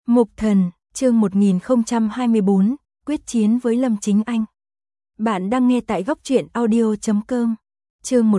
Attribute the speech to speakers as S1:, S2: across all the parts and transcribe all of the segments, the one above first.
S1: Mục Thần, chương 1024, quyết chiến với Lâm Chính Anh. Bạn đang nghe tại góc truyện audio.com. Chương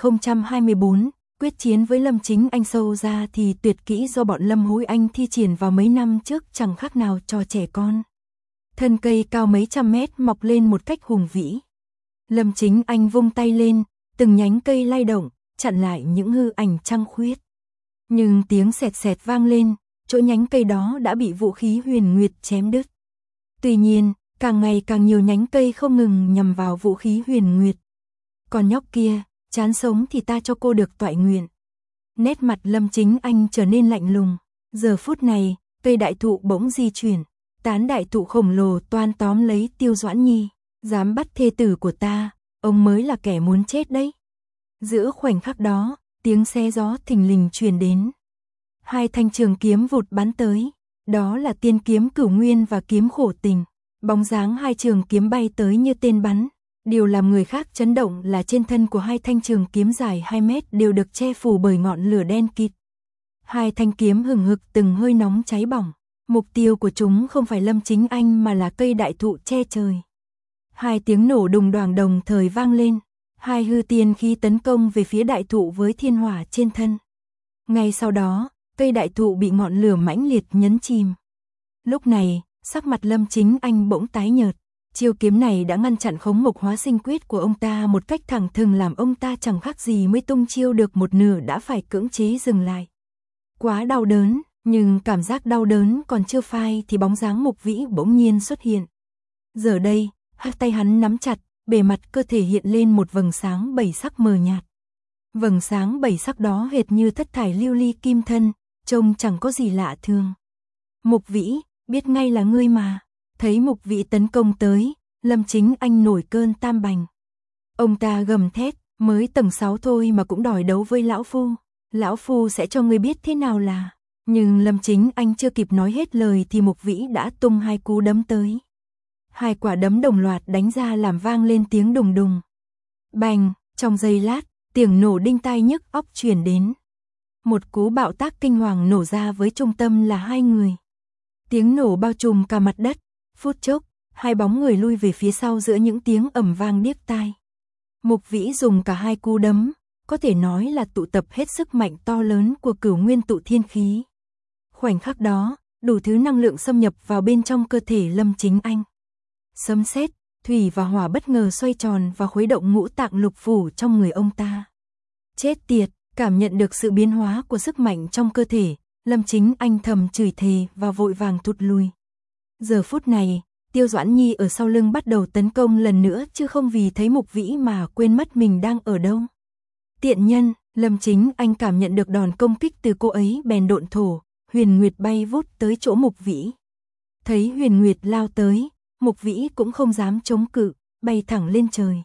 S1: 1024, quyết chiến với Lâm Chính Anh. Sâu ra thì tuyệt kỹ do bọn Lâm Hối Anh thi triển vào mấy năm trước chẳng khác nào cho trẻ con. Thân cây cao mấy trăm mét mọc lên một cách hùng vĩ. Lâm Chính Anh vung tay lên, từng nhánh cây lay động, chặn lại những hư ảnh trăng khuyết. Nhưng tiếng sẹt sẹt vang lên, chỗ nhánh cây đó đã bị vũ khí huyền nguyệt chém đứt. Tuy nhiên, càng ngày càng nhiều nhánh cây không ngừng nhằm vào vũ khí huyền nguyệt. Còn nhóc kia, chán sống thì ta cho cô được toại nguyện. Nét mặt Lâm Chính Anh trở nên lạnh lùng. Giờ phút này, cây đại thụ bỗng di chuyển. Tán đại thụ khổng lồ toan tóm lấy Tiêu Doãn Nhi. Dám bắt thê tử của ta, ông mới là kẻ muốn chết đấy. Giữa khoảnh khắc đó, tiếng xé gió thình lình truyền đến. Hai thanh trường kiếm vụt bắn tới. Đó là tiên kiếm Cửu Nguyên và kiếm Khổ Tình. Bóng dáng hai trường kiếm bay tới như tên bắn. Điều làm người khác chấn động là trên thân của hai thanh trường kiếm dài 2 mét đều được che phủ bởi ngọn lửa đen kịt. Hai thanh kiếm hừng hực từng hơi nóng cháy bỏng. Mục tiêu của chúng không phải Lâm Chính Anh mà là cây đại thụ che trời. Hai tiếng nổ đùng đoàng đồng thời vang lên. Hai hư tiên khí tấn công về phía đại thụ với thiên hỏa trên thân. Ngay sau đó, cây đại thụ bị ngọn lửa mãnh liệt nhấn chìm. Lúc này, sắc mặt Lâm Chính Anh bỗng tái nhợt. Chiêu kiếm này đã ngăn chặn khống mộc hóa sinh quyết của ông ta một cách thẳng thừng, làm ông ta chẳng khác gì mới tung chiêu được một nửa đã phải cưỡng chế dừng lại. Quá đau đớn, nhưng cảm giác đau đớn còn chưa phai thì bóng dáng Mục Vĩ bỗng nhiên xuất hiện. Giờ đây, hai tay hắn nắm chặt, bề mặt cơ thể hiện lên một vầng sáng bảy sắc mờ nhạt. Vầng sáng bảy sắc đó hệt như thất thải lưu ly kim thân, trông chẳng có gì lạ thường. Mục Vĩ, biết ngay là ngươi mà. Thấy Mục Vĩ tấn công tới, Lâm Chính Anh nổi cơn tam bành. Ông ta gầm thét, mới tầng 6 thôi mà cũng đòi đấu với lão phu. Lão phu sẽ cho ngươi biết thế nào là. Nhưng Lâm Chính Anh chưa kịp nói hết lời thì Mục Vĩ đã tung hai cú đấm tới. Hai quả đấm đồng loạt đánh ra làm vang lên tiếng đùng đùng. Bành, trong giây lát, tiếng nổ đinh tai nhức óc truyền đến. Một cú bạo tác kinh hoàng nổ ra với trung tâm là hai người. Tiếng nổ bao trùm cả mặt đất. Phút chốc, hai bóng người lui về phía sau giữa những tiếng ầm vang điếc tai. Mục Vĩ dùng cả hai cú đấm, có thể nói là tụ tập hết sức mạnh to lớn của Cửu Nguyên tụ thiên khí. Khoảnh khắc đó, đủ thứ năng lượng xâm nhập vào bên trong cơ thể Lâm Chính Anh. Sấm sét, thủy và hỏa bất ngờ xoay tròn và khuấy động ngũ tạng lục phủ trong người ông ta. Chết tiệt, cảm nhận được sự biến hóa của sức mạnh trong cơ thể, Lâm Chính Anh thầm chửi thề và vội vàng thụt lui. Giờ phút này, Tiêu Doãn Nhi ở sau lưng bắt đầu tấn công lần nữa chứ không vì thấy Mục Vĩ mà quên mất mình đang ở đâu. Tiện nhân, Lâm Chính Anh cảm nhận được đòn công kích từ cô ấy bèn độn thổ, Huyền Nguyệt bay vút tới chỗ Mục Vĩ. Thấy Huyền Nguyệt lao tới, Mục Vĩ cũng không dám chống cự, bay thẳng lên trời.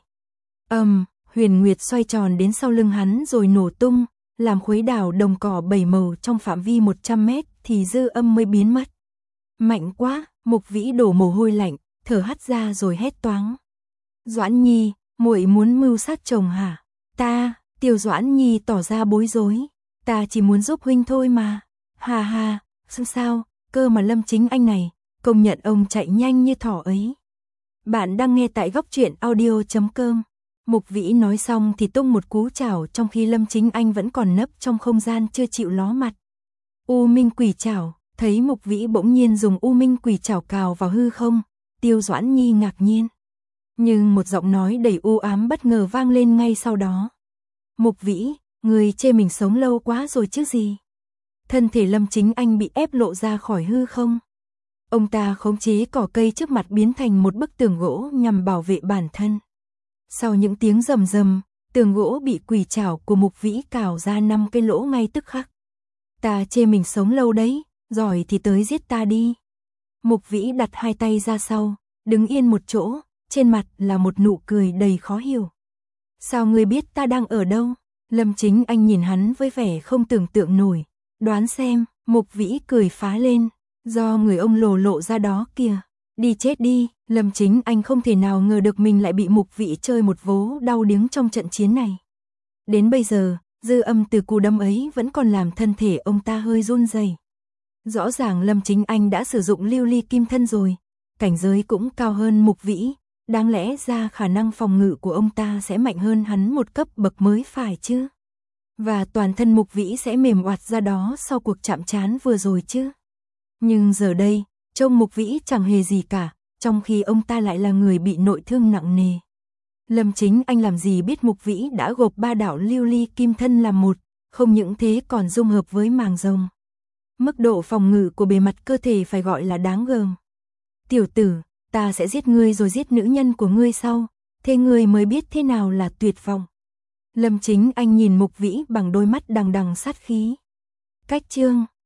S1: Huyền Nguyệt xoay tròn đến sau lưng hắn rồi nổ tung, làm khuấy đảo đồng cỏ 7 màu trong phạm vi 100 mét thì dư âm mới biến mất. Mạnh quá, Mục Vĩ đổ mồ hôi lạnh, thở hắt ra rồi hét toáng. Doãn Nhi, muội muốn mưu sát chồng hả? Tiêu Doãn Nhi tỏ ra bối rối. Ta chỉ muốn giúp huynh thôi mà. Hà hà, sao, cơ mà Lâm Chính Anh này, công nhận ông chạy nhanh như thỏ ấy. Bạn đang nghe tại góc truyện audio.com. Mục Vĩ nói xong thì tung một cú chảo trong khi Lâm Chính Anh vẫn còn nấp trong không gian chưa chịu ló mặt. U Minh Quỷ Chảo, thấy Mục Vĩ bỗng nhiên dùng U Minh Quỷ Chảo cào vào hư không, Tiêu Doãn Nhi ngạc nhiên. Nhưng một giọng nói đầy u ám bất ngờ vang lên ngay sau đó. Mục Vĩ, người chê mình sống lâu quá rồi chứ gì? Thân thể Lâm Chính Anh bị ép lộ ra khỏi hư không. Ông ta khống chế cỏ cây trước mặt biến thành một bức tường gỗ nhằm bảo vệ bản thân. Sau những tiếng rầm rầm, tường gỗ bị quỷ chảo của Mục Vĩ cào ra 5 cái lỗ ngay tức khắc. Ta chê mình sống lâu đấy, giỏi thì tới giết ta đi. Mục Vĩ đặt hai tay ra sau, đứng yên một chỗ, trên mặt là một nụ cười đầy khó hiểu. Sao ngươi biết ta đang ở đâu? Lâm Chính Anh nhìn hắn với vẻ không tưởng tượng nổi. Đoán xem, Mục Vĩ cười phá lên. Do người ông lộ ra đó kìa. Đi chết đi, Lâm Chính Anh không thể nào ngờ được mình lại bị Mục Vĩ chơi một vố đau điếng trong trận chiến này. Đến bây giờ, dư âm từ cú đấm ấy vẫn còn làm thân thể ông ta hơi run rẩy. Rõ ràng Lâm Chính Anh đã sử dụng lưu ly kim thân rồi, cảnh giới cũng cao hơn Mục Vĩ, đáng lẽ ra khả năng phòng ngự của ông ta sẽ mạnh hơn hắn một cấp bậc mới phải chứ. Và toàn thân Mục Vĩ sẽ mềm oạt ra đó sau cuộc chạm trán vừa rồi chứ. Nhưng giờ đây, trông Mục Vĩ chẳng hề gì cả, trong khi ông ta lại là người bị nội thương nặng nề. Lâm Chính Anh làm gì biết Mục Vĩ đã gộp 3 đạo lưu ly kim thân làm một, không những thế còn dung hợp với màng rồng. Mức độ phòng ngự của bề mặt cơ thể phải gọi là đáng gờm. Tiểu tử, ta sẽ giết ngươi rồi giết nữ nhân của ngươi sau, thế ngươi mới biết thế nào là tuyệt vọng. Lâm Chính Anh nhìn Mục Vĩ bằng đôi mắt đằng đằng sát khí. Cách chương